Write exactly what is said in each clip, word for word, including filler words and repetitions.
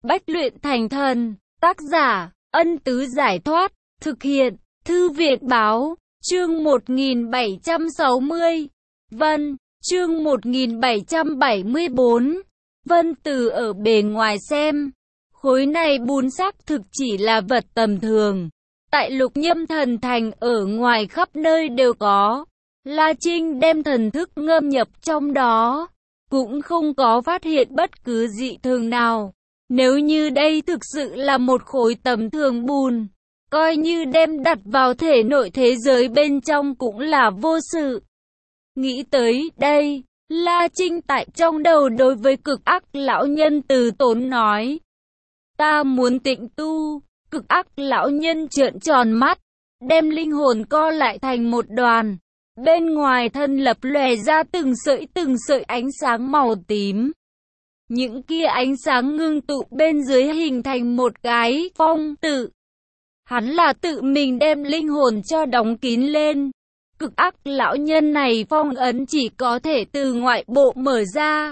Bách luyện thành thần. Tác giả, Ân Tứ Giải Thoát. Thực hiện, Thư Viện Báo. Chương một nghìn bảy trăm sáu mươi. Vân. Chương một nghìn bảy trăm bảy mươi tư. Vân từ ở bề ngoài xem, khối này bùn xác thực chỉ là vật tầm thường. Tại Lục Nhâm Thần Thành ở ngoài khắp nơi đều có. La Trinh đem thần thức ngâm nhập trong đó, cũng không có phát hiện bất cứ dị thường nào. Nếu như đây thực sự là một khối tầm thường bùn, coi như đem đặt vào thể nội thế giới bên trong cũng là vô sự. Nghĩ tới đây, La Trinh tại trong đầu đối với Cực Ác lão nhân từ tốn nói: ta muốn tịnh tu. Cực Ác lão nhân trợn tròn mắt, đem linh hồn co lại thành một đoàn. Bên ngoài thân lập lòe ra từng sợi từng sợi ánh sáng màu tím. Những kia ánh sáng ngưng tụ bên dưới hình thành một cái phong tự. Hắn là tự mình đem linh hồn cho đóng kín lên. Cực Ác lão nhân này phong ấn chỉ có thể từ ngoại bộ mở ra.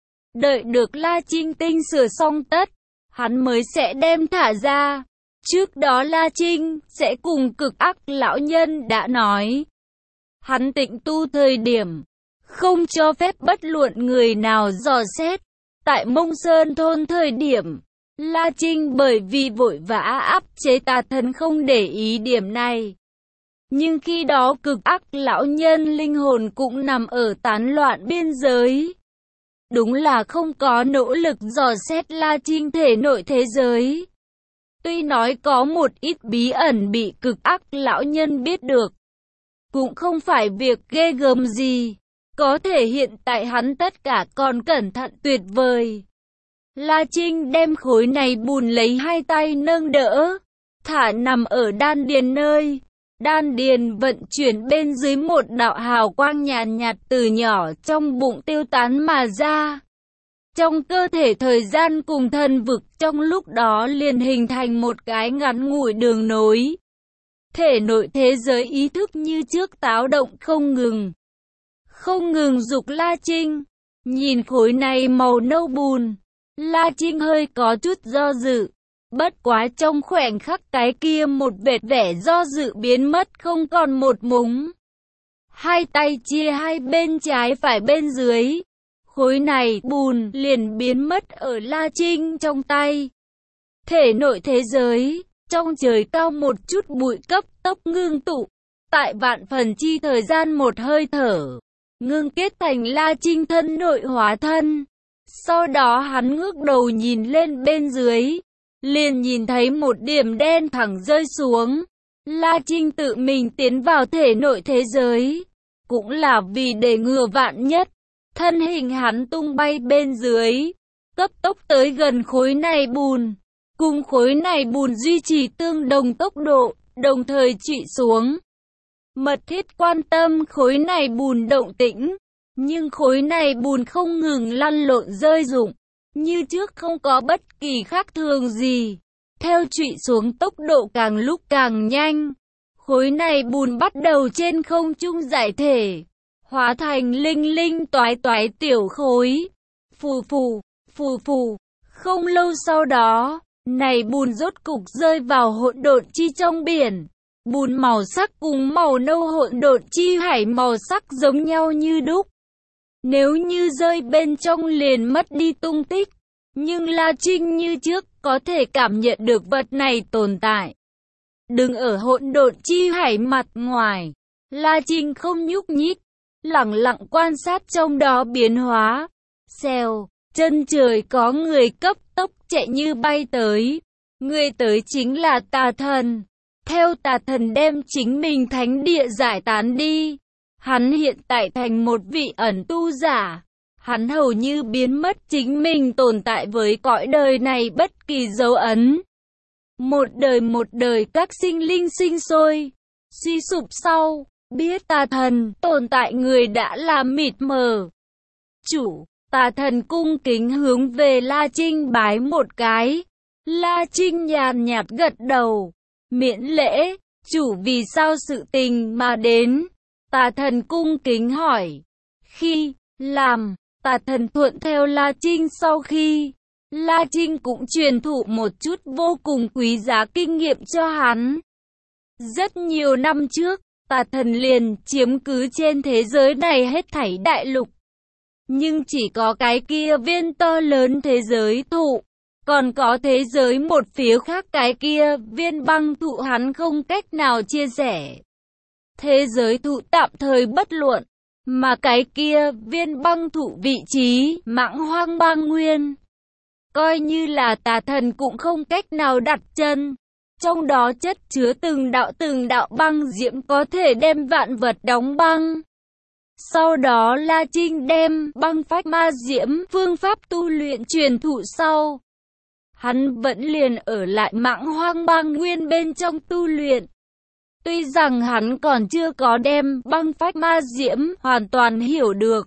Đợi được La Trinh tinh sửa xong tất, hắn mới sẽ đem thả ra. Trước đó La Trinh sẽ cùng Cực Ác lão nhân đã nói, hắn tịnh tu thời điểm không cho phép bất luận người nào dò xét. Tại Mông Sơn thôn thời điểm, La Trinh bởi vì vội vã áp chế tà thần không để ý điểm này. Nhưng khi đó Cực Ác lão nhân linh hồn cũng nằm ở tán loạn biên giới. Đúng là không có nỗ lực dò xét La Trinh thể nội thế giới. Tuy nói có một ít bí ẩn bị Cực Ác lão nhân biết được, cũng không phải việc ghê gớm gì. Có thể hiện tại hắn tất cả còn cẩn thận tuyệt vời. La Trinh đem khối này bùn lấy hai tay nâng đỡ, thả nằm ở đan điền nơi. Đan điền vận chuyển bên dưới một đạo hào quang nhàn nhạt, nhạt từ nhỏ trong bụng tiêu tán mà ra. Trong cơ thể thời gian cùng thần vực trong lúc đó liền hình thành một cái ngắn ngủi đường nối. Thể nội thế giới ý thức như trước táo động không ngừng. Không ngừng dục La Trinh. Nhìn khối này màu nâu bùn, La Trinh hơi có chút do dự. Bất quá trong khoảnh khắc cái kia một vệt vẻ do dự biến mất không còn một mống. Hai tay chia hai bên trái phải bên dưới. Khối này bùn liền biến mất ở La Trinh trong tay. Thể nội thế giới, trong trời cao một chút bụi cấp tốc ngưng tụ. Tại vạn phần chi thời gian một hơi thở, ngưng kết thành La Trinh thân nội hóa thân. Sau đó hắn ngước đầu nhìn lên bên dưới, liền nhìn thấy một điểm đen thẳng rơi xuống. La Trinh tự mình tiến vào thể nội thế giới, cũng là vì để ngừa vạn nhất. Thân hình hắn tung bay bên dưới, cấp tốc tới gần khối này bùn, cùng khối này bùn duy trì tương đồng tốc độ, đồng thời trụy xuống. Mật thiết quan tâm khối này bùn động tĩnh, nhưng khối này bùn không ngừng lăn lộn rơi rụng, như trước không có bất kỳ khác thường gì. Theo trụy xuống tốc độ càng lúc càng nhanh, khối này bùn bắt đầu trên không trung giải thể, hóa thành linh linh toái toái tiểu khối. Phù phù, phù phù. Không lâu sau đó, này bùn rốt cục rơi vào hỗn độn chi trong biển. Bùn màu sắc cùng màu nâu hỗn độn chi hải màu sắc giống nhau như đúc. Nếu như rơi bên trong liền mất đi tung tích, nhưng La Trinh như trước có thể cảm nhận được vật này tồn tại. Đứng ở hỗn độn chi hải mặt ngoài, La Trinh không nhúc nhích, lặng lặng quan sát trong đó biến hóa. Xèo, chân trời có người cấp tốc chạy như bay tới. Người tới chính là tà thần. Theo tà thần đem chính mình thánh địa giải tán đi, hắn hiện tại thành một vị ẩn tu giả. Hắn hầu như biến mất chính mình tồn tại với cõi đời này bất kỳ dấu ấn. Một đời một đời các sinh linh sinh sôi, suy sụp sau, biết tà thần tồn tại người đã là mịt mờ. Chủ, tà thần cung kính hướng về La Trinh bái một cái. La Trinh nhàn nhạt gật đầu. Miễn lễ, chủ vì sao sự tình mà đến? Tà thần cung kính hỏi. Khi làm, tà thần thuận theo La Trinh sau khi La Trinh cũng truyền thụ một chút vô cùng quý giá kinh nghiệm cho hắn. Rất nhiều năm trước, tà thần liền chiếm cứ trên thế giới này hết thảy đại lục. Nhưng chỉ có cái kia viên to lớn thế giới thụ, còn có thế giới một phía khác cái kia viên băng thụ hắn không cách nào chia sẻ. Thế giới thụ tạm thời bất luận, mà cái kia viên băng thụ vị trí mãng hoang băng nguyên, coi như là tà thần cũng không cách nào đặt chân. Trong đó chất chứa từng đạo từng đạo băng diễm có thể đem vạn vật đóng băng. Sau đó La Trinh đem băng phách ma diễm phương pháp tu luyện truyền thụ sau. Hắn vẫn liền ở lại mãng hoang băng nguyên bên trong tu luyện. Tuy rằng hắn còn chưa có đem băng phách ma diễm hoàn toàn hiểu được.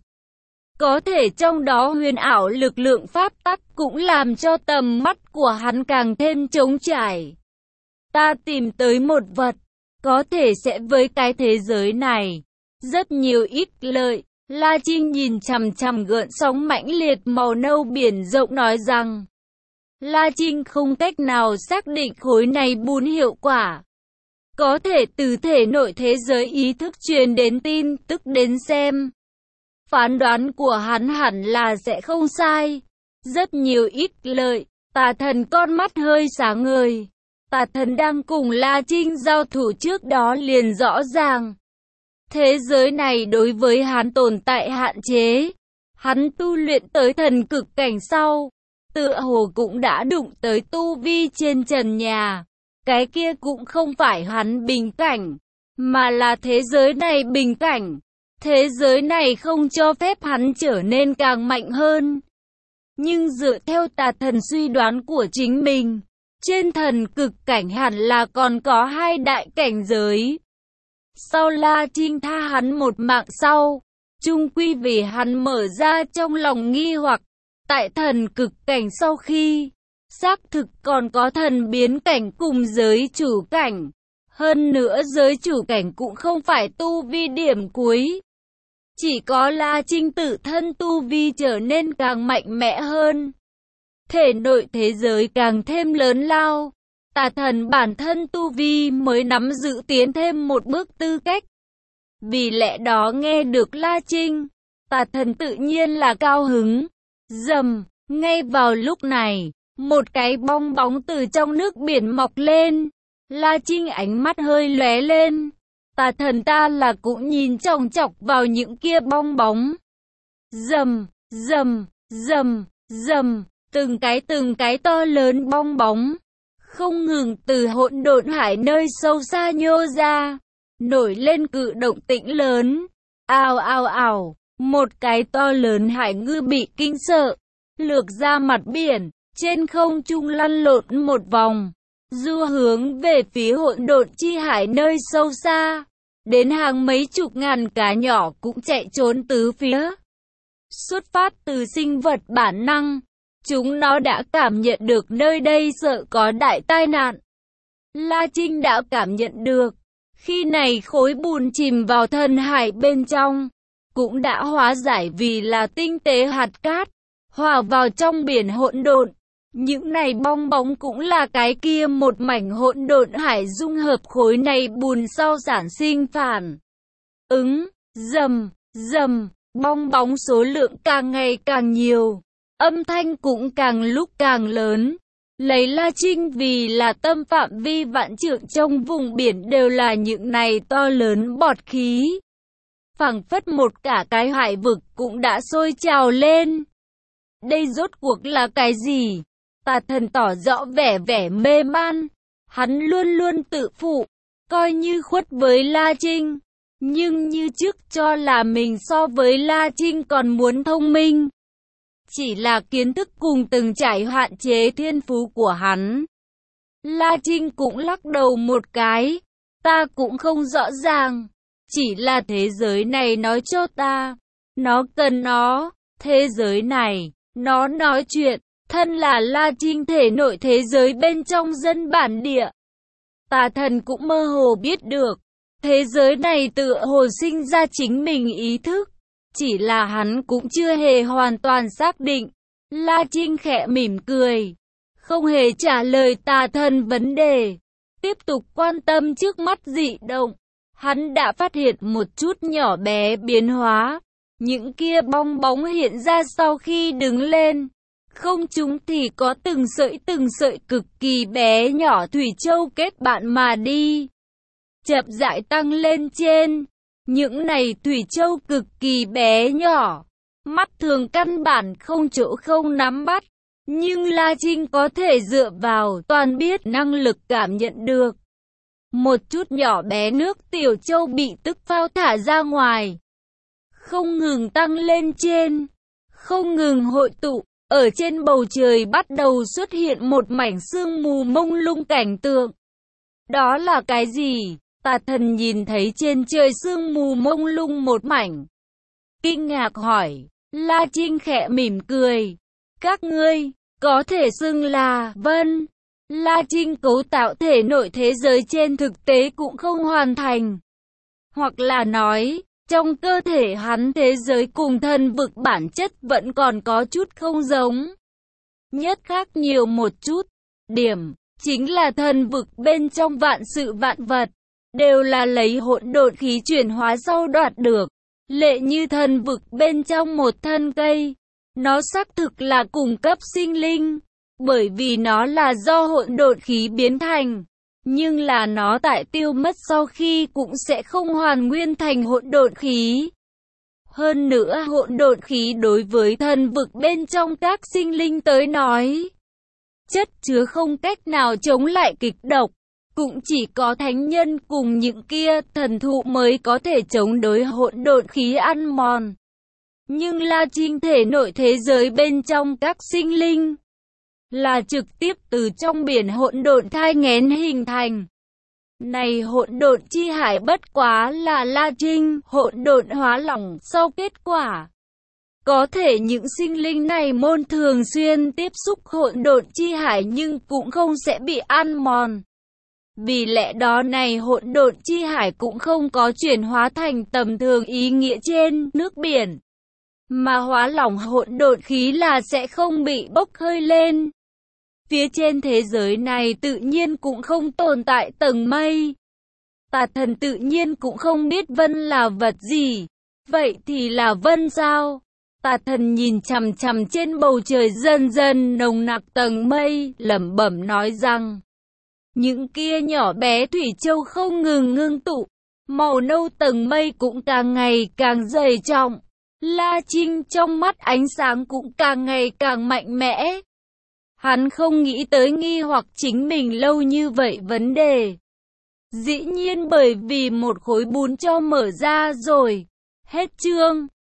Có thể trong đó huyền ảo lực lượng pháp tắc cũng làm cho tầm mắt của hắn càng thêm trống trải. Ta tìm tới một vật, có thể sẽ với cái thế giới này rất nhiều ít lợi. La Trinh nhìn chằm chằm gợn sóng mãnh liệt màu nâu biển rộng nói rằng, La Trinh không cách nào xác định khối này bùn hiệu quả. Có thể từ thể nội thế giới ý thức truyền đến tin tức đến xem. Phán đoán của hắn hẳn là sẽ không sai. Rất nhiều ít lợi. Tà thần con mắt hơi sáng ngời. Tà thần đang cùng La Trinh giao thủ trước đó liền rõ ràng. Thế giới này đối với hắn tồn tại hạn chế. Hắn tu luyện tới thần cực cảnh sau, tựa hồ cũng đã đụng tới tu vi trên trần nhà. Cái kia cũng không phải hắn bình cảnh, mà là thế giới này bình cảnh. Thế giới này không cho phép hắn trở nên càng mạnh hơn. Nhưng dựa theo tà thần suy đoán của chính mình, trên thần cực cảnh hẳn là còn có hai đại cảnh giới. Sau La Trinh tha hắn một mạng sau, chung quy vì hắn mở ra trong lòng nghi hoặc, tại thần cực cảnh sau khi, xác thực còn có thần biến cảnh cùng giới chủ cảnh. Hơn nữa giới chủ cảnh cũng không phải tu vi điểm cuối. Chỉ có La Trinh tự thân tu vi trở nên càng mạnh mẽ hơn. Thể nội thế giới càng thêm lớn lao. Tà thần bản thân tu vi mới nắm giữ tiến thêm một bước tư cách. Vì lẽ đó nghe được La Trinh, tà thần tự nhiên là cao hứng. Rầm, ngay vào lúc này, một cái bong bóng từ trong nước biển mọc lên. La Trinh ánh mắt hơi lóe lên. Tà thần ta là cũng nhìn chòng chọc vào những kia bong bóng. Rầm, rầm, rầm, rầm, từng cái từng cái to lớn bong bóng, không ngừng từ hỗn độn hải nơi sâu xa nhô ra, nổi lên cự động tĩnh lớn. Ào ào ào, một cái to lớn hải ngư bị kinh sợ, lược ra mặt biển, trên không trung lăn lộn một vòng, du hướng về phía hỗn độn chi hải nơi sâu xa. Đến hàng mấy chục ngàn cá nhỏ cũng chạy trốn tứ phía. Xuất phát từ sinh vật bản năng, chúng nó đã cảm nhận được nơi đây sợ có đại tai nạn. La Trinh đã cảm nhận được, khi này khối bùn chìm vào thần hải bên trong, cũng đã hóa giải vì là tinh tế hạt cát, hòa vào trong biển hỗn độn. Những này bong bóng cũng là cái kia một mảnh hỗn độn hải dung hợp khối này bùn sau sản sinh phản ứng. Rầm, rầm, bong bóng số lượng càng ngày càng nhiều, âm thanh cũng càng lúc càng lớn. Lấy La Trinh vì là tâm phạm vi vạn trượng trong vùng biển đều là những này to lớn bọt khí. Phảng phất một cả cái hải vực cũng đã sôi trào lên. Đây rốt cuộc là cái gì? Tà thần tỏ rõ vẻ vẻ mê man. Hắn luôn luôn tự phụ, coi như khuất với La Trinh, nhưng như trước cho là mình so với La Trinh còn muốn thông minh. Chỉ là kiến thức cùng từng trải hạn chế thiên phú của hắn. La Trinh cũng lắc đầu một cái. Ta cũng không rõ ràng. Chỉ là thế giới này nói cho ta. Nó cần nó. Thế giới này, nó nói chuyện. Thân là La Trinh thể nội thế giới bên trong dân bản địa. Tà thần cũng mơ hồ biết được. Thế giới này tựa hồ sinh ra chính mình ý thức. Chỉ là hắn cũng chưa hề hoàn toàn xác định. La Trinh khẽ mỉm cười, không hề trả lời tà thần vấn đề, tiếp tục quan tâm trước mắt dị động. Hắn đã phát hiện một chút nhỏ bé biến hóa, những kia bong bóng hiện ra sau khi đứng lên. Không chúng thì có từng sợi từng sợi cực kỳ bé nhỏ thủy châu kết bạn mà đi, chậm rãi tăng lên trên. Những này thủy châu cực kỳ bé nhỏ, mắt thường căn bản không chỗ không nắm bắt, nhưng La Trinh có thể dựa vào toàn biết năng lực cảm nhận được. Một chút nhỏ bé nước tiểu châu bị tức phao thả ra ngoài, không ngừng tăng lên trên, không ngừng hội tụ. Ở trên bầu trời bắt đầu xuất hiện một mảnh sương mù mông lung cảnh tượng. Đó là cái gì? Tà thần nhìn thấy trên trời sương mù mông lung một mảnh, kinh ngạc hỏi. La Trinh khẽ mỉm cười. Các ngươi có thể xưng là vân. La Trinh cấu tạo thể nội thế giới trên thực tế cũng không hoàn thành. Hoặc là nói, trong cơ thể hắn thế giới cùng thần vực bản chất vẫn còn có chút không giống. Nhất khác nhiều một chút. Điểm, chính là thần vực bên trong vạn sự vạn vật, đều là lấy hỗn độn khí chuyển hóa sau đoạt được. Lệ như thần vực bên trong một thân cây, nó xác thực là cung cấp sinh linh, bởi vì nó là do hỗn độn khí biến thành. Nhưng là nó tại tiêu mất sau khi cũng sẽ không hoàn nguyên thành hỗn độn khí. Hơn nữa hỗn độn khí đối với thần vực bên trong các sinh linh tới nói, chất chứa không cách nào chống lại kịch độc. Cũng chỉ có thánh nhân cùng những kia thần thụ mới có thể chống đối hỗn độn khí ăn mòn. Nhưng La Trinh thể nội thế giới bên trong các sinh linh là trực tiếp từ trong biển hỗn độn thai nghén hình thành. Này hỗn độn chi hải bất quá là La Trinh hỗn độn hóa lỏng sau kết quả. Có thể những sinh linh này môn thường xuyên tiếp xúc hỗn độn chi hải nhưng cũng không sẽ bị ăn mòn. Vì lẽ đó này hỗn độn chi hải cũng không có chuyển hóa thành tầm thường ý nghĩa trên nước biển, mà hóa lỏng hỗn độn khí là sẽ không bị bốc hơi lên. Phía trên thế giới này tự nhiên cũng không tồn tại tầng mây. Tà thần tự nhiên cũng không biết vân là vật gì. Vậy thì là vân sao? Tà thần nhìn chằm chằm trên bầu trời dần dần nồng nặc tầng mây, lẩm bẩm nói rằng những kia nhỏ bé thủy châu không ngừng ngưng tụ, màu nâu tầng mây cũng càng ngày càng dày trọng. La Trinh trong mắt ánh sáng cũng càng ngày càng mạnh mẽ. Hắn không nghĩ tới nghi hoặc chính mình lâu như vậy vấn đề. Dĩ nhiên bởi vì một khối bún cho mở ra rồi. Hết chương.